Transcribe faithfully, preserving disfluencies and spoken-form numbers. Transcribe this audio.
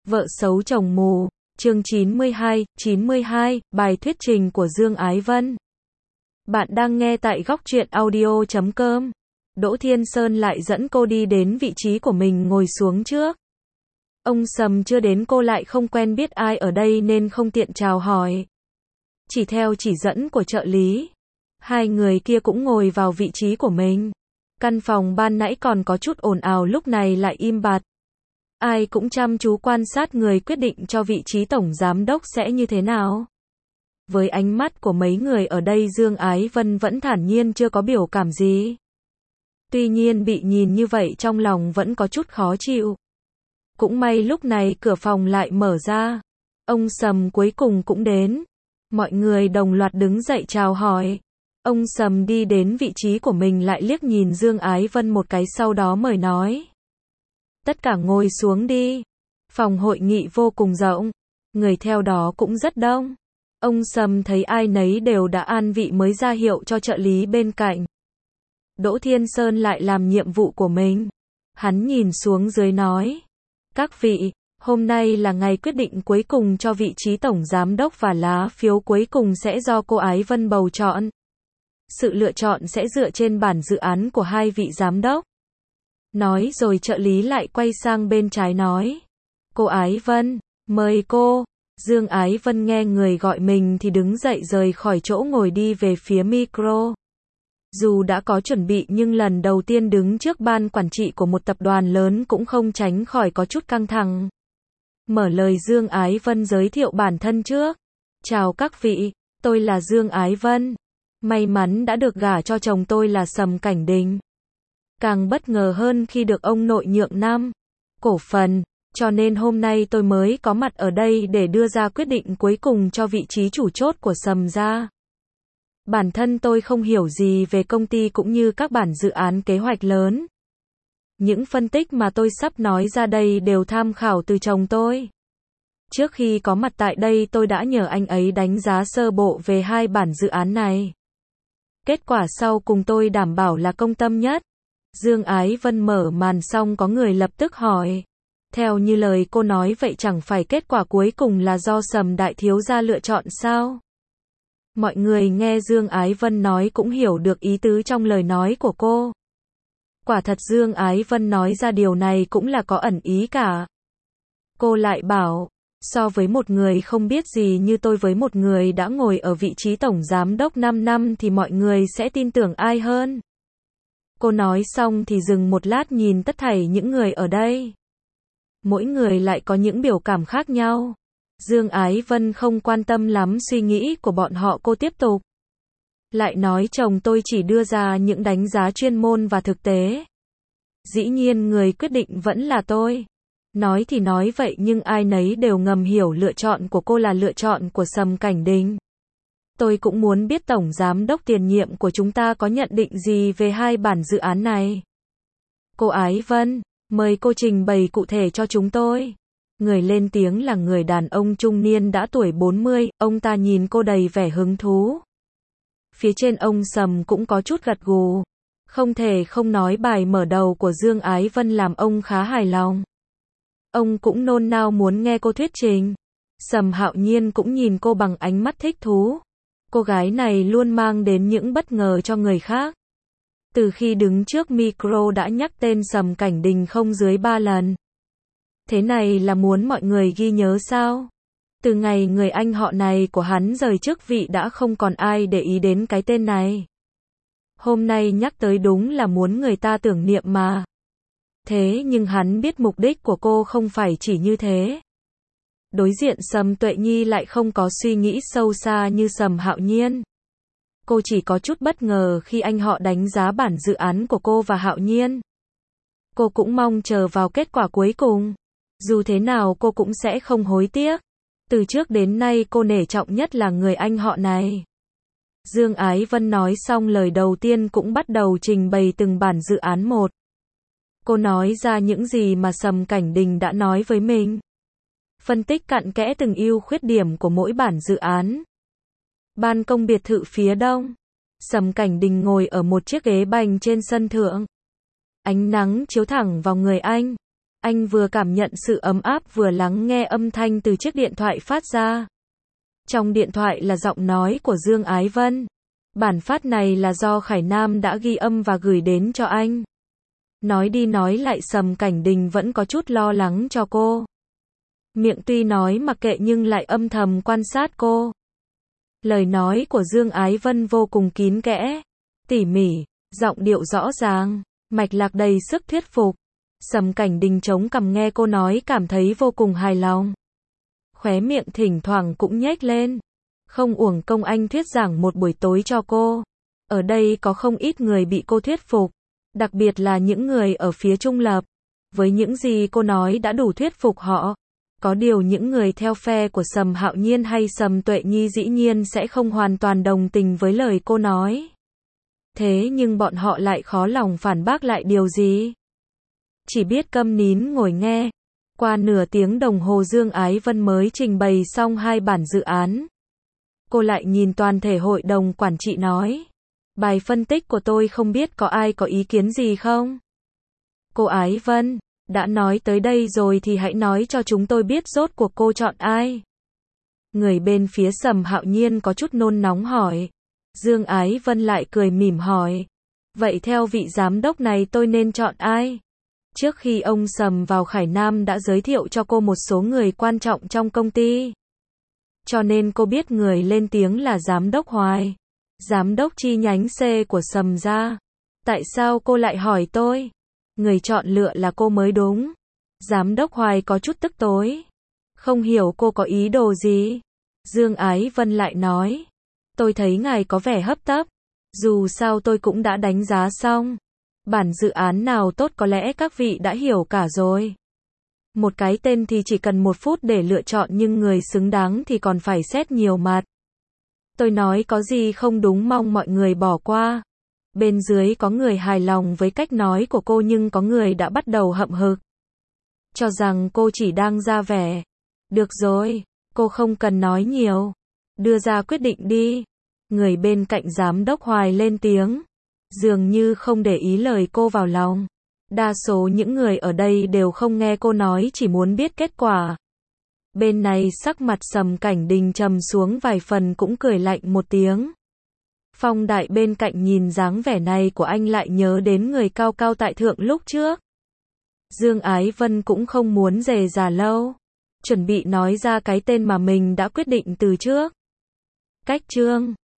Vợ xấu chồng mù, chương chín mươi hai, chín mươi hai, bài thuyết trình của Dương Ái Vân. Bạn đang nghe tại góc truyện audio chấm com. Đỗ Thiên Sơn lại dẫn cô đi đến vị trí của mình ngồi xuống trước. Ông Sầm chưa đến, cô lại không quen biết ai ở đây nên không tiện chào hỏi. Chỉ theo chỉ dẫn của trợ lý, hai người kia cũng ngồi vào vị trí của mình. Căn phòng ban nãy còn có chút ồn ào lúc này lại im bặt. Ai cũng chăm chú quan sát người quyết định cho vị trí tổng giám đốc sẽ như thế nào. Với ánh mắt của mấy người ở đây, Dương Ái Vân vẫn thản nhiên chưa có biểu cảm gì. Tuy nhiên bị nhìn như vậy trong lòng vẫn có chút khó chịu. Cũng may lúc này cửa phòng lại mở ra. Ông Sầm cuối cùng cũng đến. Mọi người đồng loạt đứng dậy chào hỏi. Ông Sầm đi đến vị trí của mình lại liếc nhìn Dương Ái Vân một cái, sau đó mời nói: tất cả ngồi xuống đi. Phòng hội nghị vô cùng rộng, người theo đó cũng rất đông. Ông Sầm thấy ai nấy đều đã an vị mới ra hiệu cho trợ lý bên cạnh. Đỗ Thiên Sơn lại làm nhiệm vụ của mình. Hắn nhìn xuống dưới nói: các vị, hôm nay là ngày quyết định cuối cùng cho vị trí tổng giám đốc và lá phiếu cuối cùng sẽ do cô Ái Vân bầu chọn. Sự lựa chọn sẽ dựa trên bản dự án của hai vị giám đốc. Nói rồi trợ lý lại quay sang bên trái nói: cô Ái Vân, mời cô. Dương Ái Vân nghe người gọi mình thì đứng dậy rời khỏi chỗ ngồi đi về phía micro. Dù đã có chuẩn bị nhưng lần đầu tiên đứng trước ban quản trị của một tập đoàn lớn cũng không tránh khỏi có chút căng thẳng. Mở lời, Dương Ái Vân giới thiệu bản thân trước. Chào các vị, tôi là Dương Ái Vân. May mắn đã được gả cho chồng tôi là Sầm Cảnh Đình. Càng bất ngờ hơn khi được ông nội nhượng năm cổ phần, cho nên hôm nay tôi mới có mặt ở đây để đưa ra quyết định cuối cùng cho vị trí chủ chốt của Sầm gia. Bản thân tôi không hiểu gì về công ty cũng như các bản dự án kế hoạch lớn. Những phân tích mà tôi sắp nói ra đây đều tham khảo từ chồng tôi. Trước khi có mặt tại đây tôi đã nhờ anh ấy đánh giá sơ bộ về hai bản dự án này. Kết quả sau cùng tôi đảm bảo là công tâm nhất. Dương Ái Vân mở màn xong có người lập tức hỏi: theo như lời cô nói vậy chẳng phải kết quả cuối cùng là do Sầm đại thiếu gia lựa chọn sao? Mọi người nghe Dương Ái Vân nói cũng hiểu được ý tứ trong lời nói của cô. Quả thật Dương Ái Vân nói ra điều này cũng là có ẩn ý cả. Cô lại bảo: so với một người không biết gì như tôi với một người đã ngồi ở vị trí tổng giám đốc năm năm thì mọi người sẽ tin tưởng ai hơn? Cô nói xong thì dừng một lát nhìn tất thảy những người ở đây. Mỗi người lại có những biểu cảm khác nhau. Dương Ái Vân không quan tâm lắm suy nghĩ của bọn họ, cô tiếp tục. Lại nói chồng tôi chỉ đưa ra những đánh giá chuyên môn và thực tế. Dĩ nhiên người quyết định vẫn là tôi. Nói thì nói vậy nhưng ai nấy đều ngầm hiểu lựa chọn của cô là lựa chọn của Sầm Cảnh Đình. Tôi cũng muốn biết tổng giám đốc tiền nhiệm của chúng ta có nhận định gì về hai bản dự án này. Cô Ái Vân, mời cô trình bày cụ thể cho chúng tôi. Người lên tiếng là người đàn ông trung niên đã tuổi bốn mươi, ông ta nhìn cô đầy vẻ hứng thú. Phía trên ông Sầm cũng có chút gật gù. Không thể không nói bài mở đầu của Dương Ái Vân làm ông khá hài lòng. Ông cũng nôn nao muốn nghe cô thuyết trình. Sầm Hạo Nhiên cũng nhìn cô bằng ánh mắt thích thú. Cô gái này luôn mang đến những bất ngờ cho người khác. Từ khi đứng trước micro đã nhắc tên Sầm Cảnh Đình không dưới ba lần. Thế này là muốn mọi người ghi nhớ sao? Từ ngày người anh họ này của hắn rời chức vị đã không còn ai để ý đến cái tên này. Hôm nay nhắc tới đúng là muốn người ta tưởng niệm mà. Thế nhưng hắn biết mục đích của cô không phải chỉ như thế. Đối diện Sầm Tuệ Nhi lại không có suy nghĩ sâu xa như Sầm Hạo Nhiên. Cô chỉ có chút bất ngờ khi anh họ đánh giá bản dự án của cô và Hạo Nhiên. Cô cũng mong chờ vào kết quả cuối cùng. Dù thế nào cô cũng sẽ không hối tiếc. Từ trước đến nay cô nể trọng nhất là người anh họ này. Dương Ái Vân nói xong lời đầu tiên cũng bắt đầu trình bày từng bản dự án một. Cô nói ra những gì mà Sầm Cảnh Đình đã nói với mình. Phân tích cặn kẽ từng ưu khuyết điểm của mỗi bản dự án. Ban công biệt thự phía đông. Sầm Cảnh Đình ngồi ở một chiếc ghế bành trên sân thượng. Ánh nắng chiếu thẳng vào người anh. Anh vừa cảm nhận sự ấm áp vừa lắng nghe âm thanh từ chiếc điện thoại phát ra. Trong điện thoại là giọng nói của Dương Ái Vân. Bản phát này là do Khải Nam đã ghi âm và gửi đến cho anh. Nói đi nói lại Sầm Cảnh Đình vẫn có chút lo lắng cho cô. Miệng tuy nói mặc kệ nhưng lại âm thầm quan sát cô. Lời nói của Dương Ái Vân vô cùng kín kẽ, tỉ mỉ, giọng điệu rõ ràng, mạch lạc đầy sức thuyết phục. Sầm Cảnh Đình chống cằm nghe cô nói cảm thấy vô cùng hài lòng. Khóe miệng thỉnh thoảng cũng nhếch lên. Không uổng công anh thuyết giảng một buổi tối cho cô. Ở đây có không ít người bị cô thuyết phục, đặc biệt là những người ở phía trung lập. Với những gì cô nói đã đủ thuyết phục họ. Có điều những người theo phe của Sầm Hạo Nhiên hay Sầm Tuệ Nhi dĩ nhiên sẽ không hoàn toàn đồng tình với lời cô nói. Thế nhưng bọn họ lại khó lòng phản bác lại điều gì. Chỉ biết câm nín ngồi nghe. Qua nửa tiếng đồng hồ Dương Ái Vân mới trình bày xong hai bản dự án. Cô lại nhìn toàn thể hội đồng quản trị nói. Bài phân tích của tôi không biết có ai có ý kiến gì không? Cô Ái Vân, đã nói tới đây rồi thì hãy nói cho chúng tôi biết rốt cuộc cô chọn ai. Người bên phía Sầm Hạo Nhiên có chút nôn nóng hỏi. Dương Ái Vân lại cười mỉm hỏi. Vậy theo vị giám đốc này tôi nên chọn ai? Trước khi ông Sầm vào Khải Nam đã giới thiệu cho cô một số người quan trọng trong công ty. Cho nên cô biết người lên tiếng là giám đốc Hoài. Giám đốc chi nhánh C của Sầm gia. Tại sao cô lại hỏi tôi? Người chọn lựa là cô mới đúng. Giám đốc Hoài có chút tức tối. Không hiểu cô có ý đồ gì. Dương Ái Vân lại nói. Tôi thấy ngài có vẻ hấp tấp. Dù sao tôi cũng đã đánh giá xong. Bản dự án nào tốt có lẽ các vị đã hiểu cả rồi. Một cái tên thì chỉ cần một phút để lựa chọn nhưng người xứng đáng thì còn phải xét nhiều mặt. Tôi nói có gì không đúng mong mọi người bỏ qua. Bên dưới có người hài lòng với cách nói của cô nhưng có người đã bắt đầu hậm hực. Cho rằng cô chỉ đang ra vẻ. Được rồi, cô không cần nói nhiều. Đưa ra quyết định đi. Người bên cạnh giám đốc Hoài lên tiếng. Dường như không để ý lời cô vào lòng. Đa số những người ở đây đều không nghe cô nói chỉ muốn biết kết quả. Bên này sắc mặt Sầm Cảnh Đình trầm xuống vài phần cũng cười lạnh một tiếng. Phong Đại bên cạnh nhìn dáng vẻ này của anh lại nhớ đến người cao cao tại thượng lúc trước. Dương Ái Vân cũng không muốn dề già lâu. Chuẩn bị nói ra cái tên mà mình đã quyết định từ trước. Cách chương